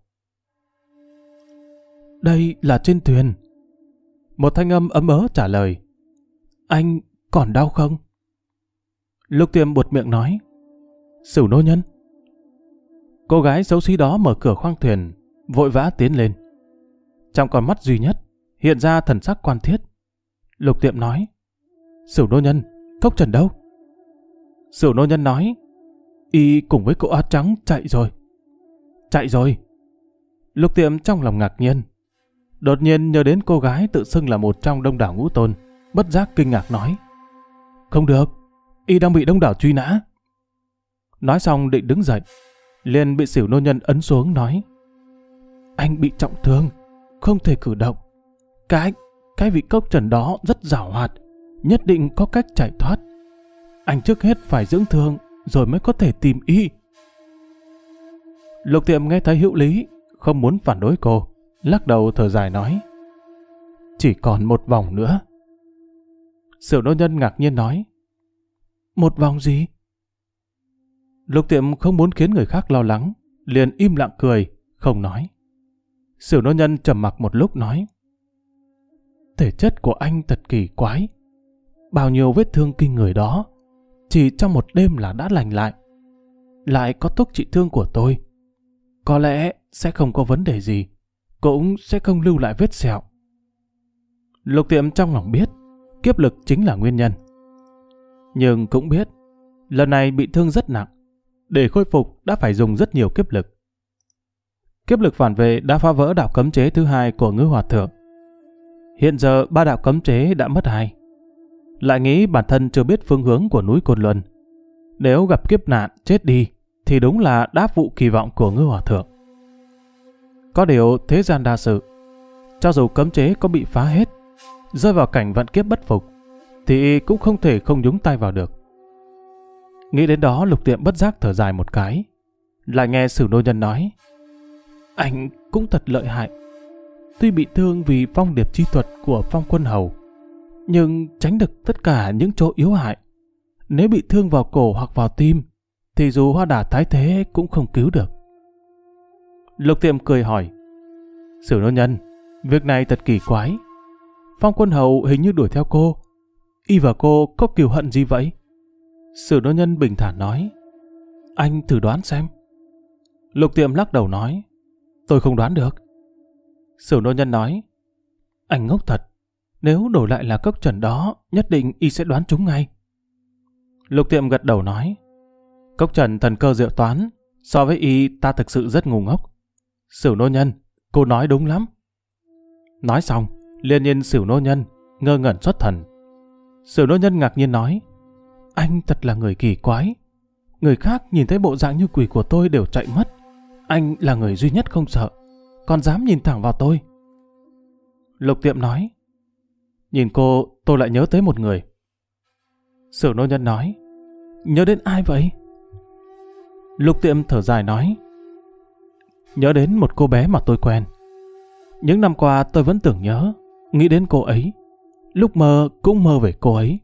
Đây là trên thuyền. Một thanh âm ấm ớ trả lời. Anh còn đau không? Lục Tiệm buột miệng nói. Sửu nô nhân. Cô gái xấu xí đó mở cửa khoang thuyền, vội vã tiến lên. Trong con mắt duy nhất hiện ra thần sắc quan thiết. Lục Tiệm nói. Sửu nô nhân, Cốc Trần đâu? Sửu nô nhân nói. Y cùng với cô áo trắng chạy rồi. Chạy rồi. Lục Tiệm trong lòng ngạc nhiên, đột nhiên nhớ đến cô gái tự xưng là một trong đông đảo ngũ tôn, bất giác kinh ngạc nói. Không được, y đang bị đông đảo truy nã. Nói xong định đứng dậy, liền bị Sửu nô nhân ấn xuống nói. Anh bị trọng thương, không thể cử động. Cái, cái vị Cốc Trần đó rất giảo hoạt, nhất định có cách chạy thoát. Anh trước hết phải dưỡng thương, rồi mới có thể tìm y. Lục Tiệm nghe thấy hữu lý, không muốn phản đối cô, lắc đầu thở dài nói. Chỉ còn một vòng nữa. Sửu nô nhân ngạc nhiên nói. Một vòng gì? Lục Tiệm không muốn khiến người khác lo lắng, liền im lặng cười, không nói. Sửu nô nhân trầm mặc một lúc nói. Thể chất của anh thật kỳ quái. Bao nhiêu vết thương kinh người đó, chỉ trong một đêm là đã lành lại. Lại có thuốc trị thương của tôi, có lẽ sẽ không có vấn đề gì. cũng sẽ không lưu lại vết sẹo. Lục Tiệm trong lòng biết kiếp lực chính là nguyên nhân, nhưng cũng biết lần này bị thương rất nặng, để khôi phục đã phải dùng rất nhiều kiếp lực. Kiếp lực phản vệ đã phá vỡ đạo cấm chế thứ hai của Ngư Hòa Thượng. Hiện giờ ba đạo cấm chế đã mất hai. Lại nghĩ bản thân chưa biết phương hướng của núi Côn Luân. Nếu gặp kiếp nạn chết đi thì đúng là đáp vụ kỳ vọng của Ngư Hòa Thượng. Có điều thế gian đa sự, cho dù cấm chế có bị phá hết, rơi vào cảnh vận kiếp bất phục, thì cũng không thể không nhúng tay vào được. Nghĩ đến đó, Lục Tiệm bất giác thở dài một cái. Lại nghe Sử Nô Nhân nói: anh cũng thật lợi hại. Tuy bị thương vì phong điệp chi thuật của Phong Quân Hầu, nhưng tránh được tất cả những chỗ yếu hại. Nếu bị thương vào cổ hoặc vào tim, thì dù Hoa Đà Thái Thế cũng không cứu được. Lục Tiệm cười hỏi: Sử Nô Nhân, việc này thật kỳ quái. Phong Quân Hầu hình như đuổi theo cô, y và cô có kiều hận gì vậy? Sử Nô Nhân bình thản nói: anh thử đoán xem. Lục Tiệm lắc đầu nói: tôi không đoán được. Sử Nô Nhân nói: anh ngốc thật. Nếu đổi lại là Cốc Trần đó, nhất định y sẽ đoán trúng ngay. Lục Tiệm gật đầu nói: Cốc Trần thần cơ diệu toán, so với y ta thực sự rất ngu ngốc. Sử Nô Nhân, cô nói đúng lắm. Nói xong, liền nhìn Sử Nô Nhân ngơ ngẩn xuất thần. Sử Nô Nhân ngạc nhiên nói: anh thật là người kỳ quái. Người khác nhìn thấy bộ dạng như quỷ của tôi đều chạy mất. Anh là người duy nhất không sợ, còn dám nhìn thẳng vào tôi. Lục Tiệm nói: nhìn cô, tôi lại nhớ tới một người. Sử Nô Nhân nói: nhớ đến ai vậy? Lục Tiệm thở dài nói: nhớ đến một cô bé mà tôi quen. Những năm qua tôi vẫn tưởng nhớ, nghĩ đến cô ấy. Lúc mơ cũng mơ về cô ấy.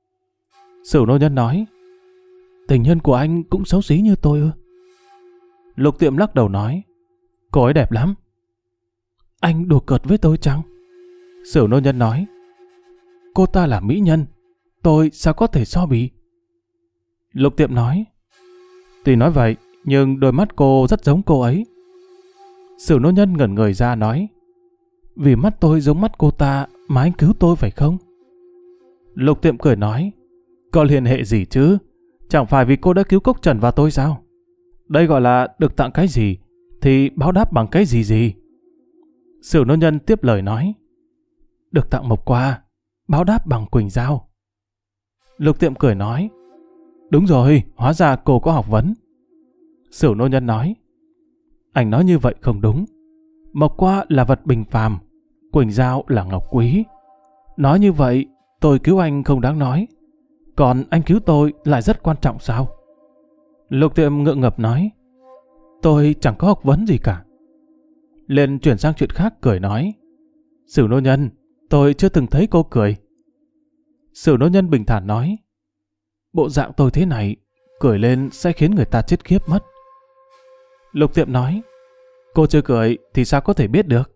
Sử Nô Nhân nói: tình nhân của anh cũng xấu xí như tôi ư? Lục Tiệm lắc đầu nói: cô ấy đẹp lắm. Anh đùa cợt với tôi chăng? Sử Nô Nhân nói: cô ta là mỹ nhân, tôi sao có thể so bì? Lục Tiệm nói: tuy nói vậy, nhưng đôi mắt cô rất giống cô ấy. Sử Nô Nhân ngẩn người ra nói: vì mắt tôi giống mắt cô ta mà anh cứu tôi phải không? Lục Tiệm cười nói: có liên hệ gì chứ? Chẳng phải vì cô đã cứu Cốc Trần và tôi sao? Đây gọi là được tặng cái gì thì báo đáp bằng cái gì gì? Sử Nô Nhân tiếp lời nói: được tặng mộc qua, báo đáp bằng quỳnh dao. Lục Tiệm cười nói: đúng rồi, hóa ra cô có học vấn. Sử Nô Nhân nói: anh nói như vậy không đúng. Mộc qua là vật bình phàm, quỳnh dao là ngọc quý. Nói như vậy, tôi cứu anh không đáng nói, còn anh cứu tôi lại rất quan trọng sao? Lục Tiệm ngượng ngập nói: tôi chẳng có học vấn gì cả. Liền chuyển sang chuyện khác cười nói: Sử Nô Nhân, tôi chưa từng thấy cô cười. Sử Nô Nhân bình thản nói: bộ dạng tôi thế này, cười lên sẽ khiến người ta chết khiếp mất. Lục Tiệm nói: cô chưa cười thì sao có thể biết được?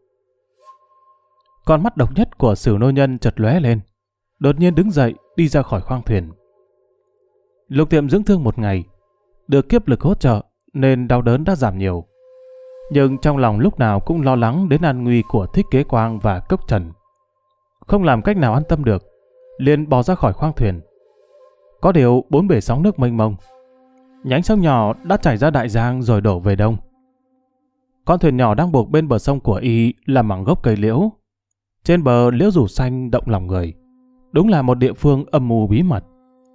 Con mắt độc nhất của Sử Nô Nhân chợt lóe lên, đột nhiên đứng dậy đi ra khỏi khoang thuyền. Lục Tiệm dưỡng thương một ngày, được kiếp lực hỗ trợ nên đau đớn đã giảm nhiều. Nhưng trong lòng lúc nào cũng lo lắng đến an nguy của Thích Kế Quang và Cốc Trần. Không làm cách nào an tâm được, liền bỏ ra khỏi khoang thuyền. Có điều bốn bể sóng nước mênh mông, nhánh sông nhỏ đã chảy ra đại giang rồi đổ về đông. Con thuyền nhỏ đang buộc bên bờ sông của y là mảng gốc cây liễu. Trên bờ liễu rủ xanh động lòng người, đúng là một địa phương âm mưu bí mật.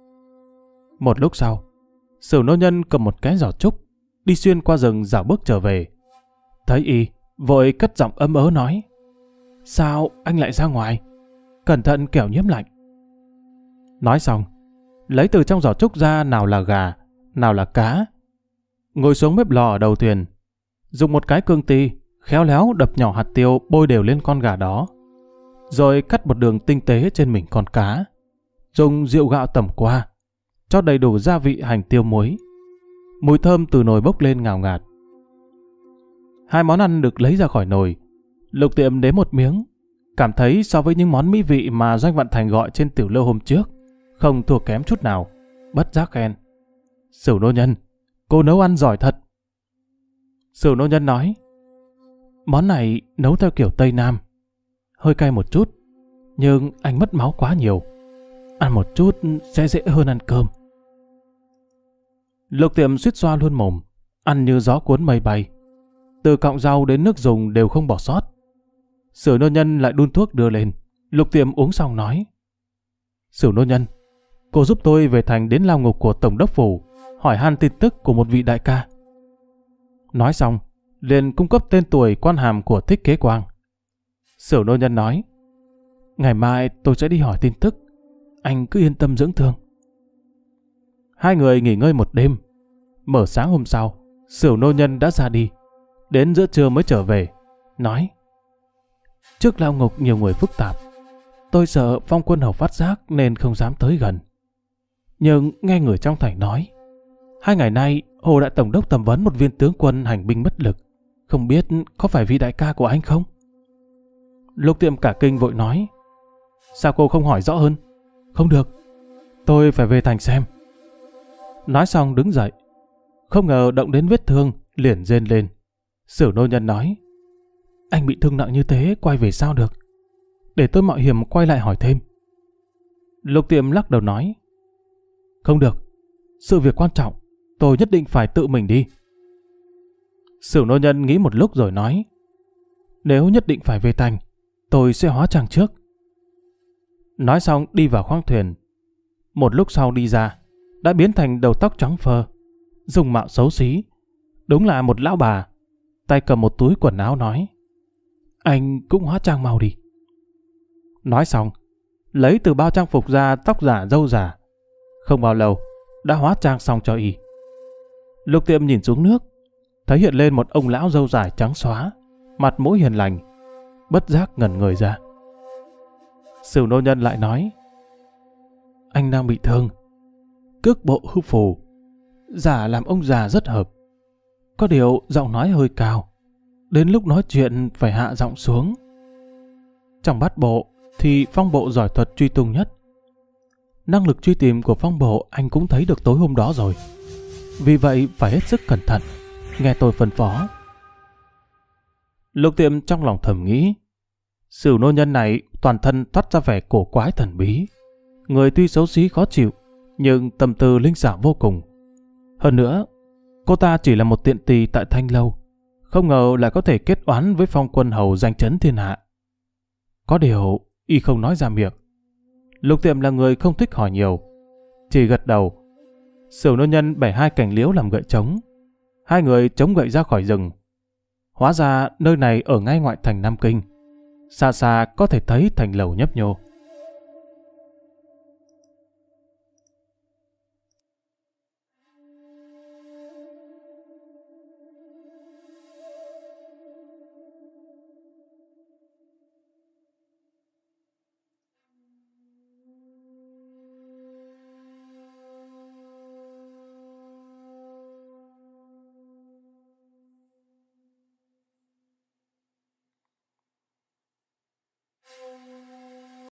Một lúc sau, Sử Nô Nhân cầm một cái giỏ trúc, đi xuyên qua rừng dạo bước trở về. Thấy y, vội cất giọng ấm ớ nói: sao anh lại ra ngoài? Cẩn thận kẻo nhiễm lạnh. Nói xong, lấy từ trong giỏ trúc ra nào là gà, nào là cá. Ngồi xuống bếp lò ở đầu thuyền, dùng một cái cương ti, khéo léo đập nhỏ hạt tiêu bôi đều lên con gà đó. Rồi cắt một đường tinh tế trên mình con cá. Dùng rượu gạo tẩm qua, cho đầy đủ gia vị hành tiêu muối. Mùi thơm từ nồi bốc lên ngào ngạt. Hai món ăn được lấy ra khỏi nồi. Lục Tiệm nếm một miếng, cảm thấy so với những món mỹ vị mà Doanh Vận Thành gọi trên tiểu lâu hôm trước, không thua kém chút nào, bất giác khen: Sử Nô Nhân, cô nấu ăn giỏi thật. Sử Nô Nhân nói: Món này nấu theo kiểu Tây Nam. Hơi cay một chút, nhưng anh mất máu quá nhiều. Ăn một chút sẽ dễ hơn ăn cơm. Lục Tiệm suýt xoa luôn mồm, ăn như gió cuốn mây bay. Từ cọng rau đến nước dùng đều không bỏ sót. Sử nô nhân lại đun thuốc đưa lên. Lục Tiệm uống xong nói: Sử nô nhân, cô giúp tôi về thành đến lao ngục của tổng đốc phủ, hỏi han tin tức của một vị đại ca. Nói xong, liền cung cấp tên tuổi quan hàm của Thích Kế Quang. Sử nô nhân nói: Ngày mai tôi sẽ đi hỏi tin tức, anh cứ yên tâm dưỡng thương. Hai người nghỉ ngơi một đêm. Mở sáng hôm sau, Sử nô nhân đã ra đi. Đến giữa trưa mới trở về, nói: Trước lao ngục nhiều người phức tạp, tôi sợ Phong Quân Hầu phát giác nên không dám tới gần. Nhưng nghe người trong thành nói, hai ngày nay Hồ Đại Tổng đốc thẩm vấn một viên tướng quân hành binh bất lực, không biết có phải vị đại ca của anh không? Lục Tiệm cả kinh vội nói: Sao cô không hỏi rõ hơn? Không được, tôi phải về thành xem. Nói xong đứng dậy, không ngờ động đến vết thương, liền rên lên. Sử nô nhân nói: Anh bị thương nặng như thế, quay về sao được? Để tôi mạo hiểm quay lại hỏi thêm. Lục Tiệm lắc đầu nói: Không được, sự việc quan trọng, tôi nhất định phải tự mình đi. Sử nô nhân nghĩ một lúc rồi nói: Nếu nhất định phải về thành, tôi sẽ hóa trang trước. Nói xong đi vào khoang thuyền. Một lúc sau đi ra, đã biến thành đầu tóc trắng phơ, dùng mạo xấu xí, đúng là một lão bà. Tay cầm một túi quần áo nói: Anh cũng hóa trang mau đi. Nói xong, lấy từ bao trang phục ra tóc giả râu giả. Không bao lâu, đã hóa trang xong cho y. Lục Tiệm nhìn xuống nước, thấy hiện lên một ông lão râu dài trắng xóa, mặt mũi hiền lành, bất giác ngẩn người ra. Sử nô nhân lại nói: Anh đang bị thương, cước bộ hư phù, giả làm ông già rất hợp. Có điều giọng nói hơi cao, đến lúc nói chuyện phải hạ giọng xuống. Trong bát bộ thì Phong Bộ giỏi thuật truy tung nhất. Năng lực truy tìm của Phong Bộ anh cũng thấy được tối hôm đó rồi. Vì vậy phải hết sức cẩn thận, nghe tôi phân phó. Lục Tiệm trong lòng thầm nghĩ, Sử nô nhân này toàn thân toát ra vẻ cổ quái thần bí. Người tuy xấu xí khó chịu, nhưng tâm tư linh xảo vô cùng. Hơn nữa, cô ta chỉ là một tiện tỳ tại Thanh Lâu, không ngờ lại có thể kết oán với Phong Quân Hầu danh chấn thiên hạ. Có điều, y không nói ra miệng. Lục Tiệm là người không thích hỏi nhiều, chỉ gật đầu. Sử nô nhân bẻ hai cành liễu làm gậy trống. Hai người chống gậy ra khỏi rừng. Hóa ra nơi này ở ngay ngoại thành Nam Kinh. Xa xa có thể thấy thành lầu nhấp nhô.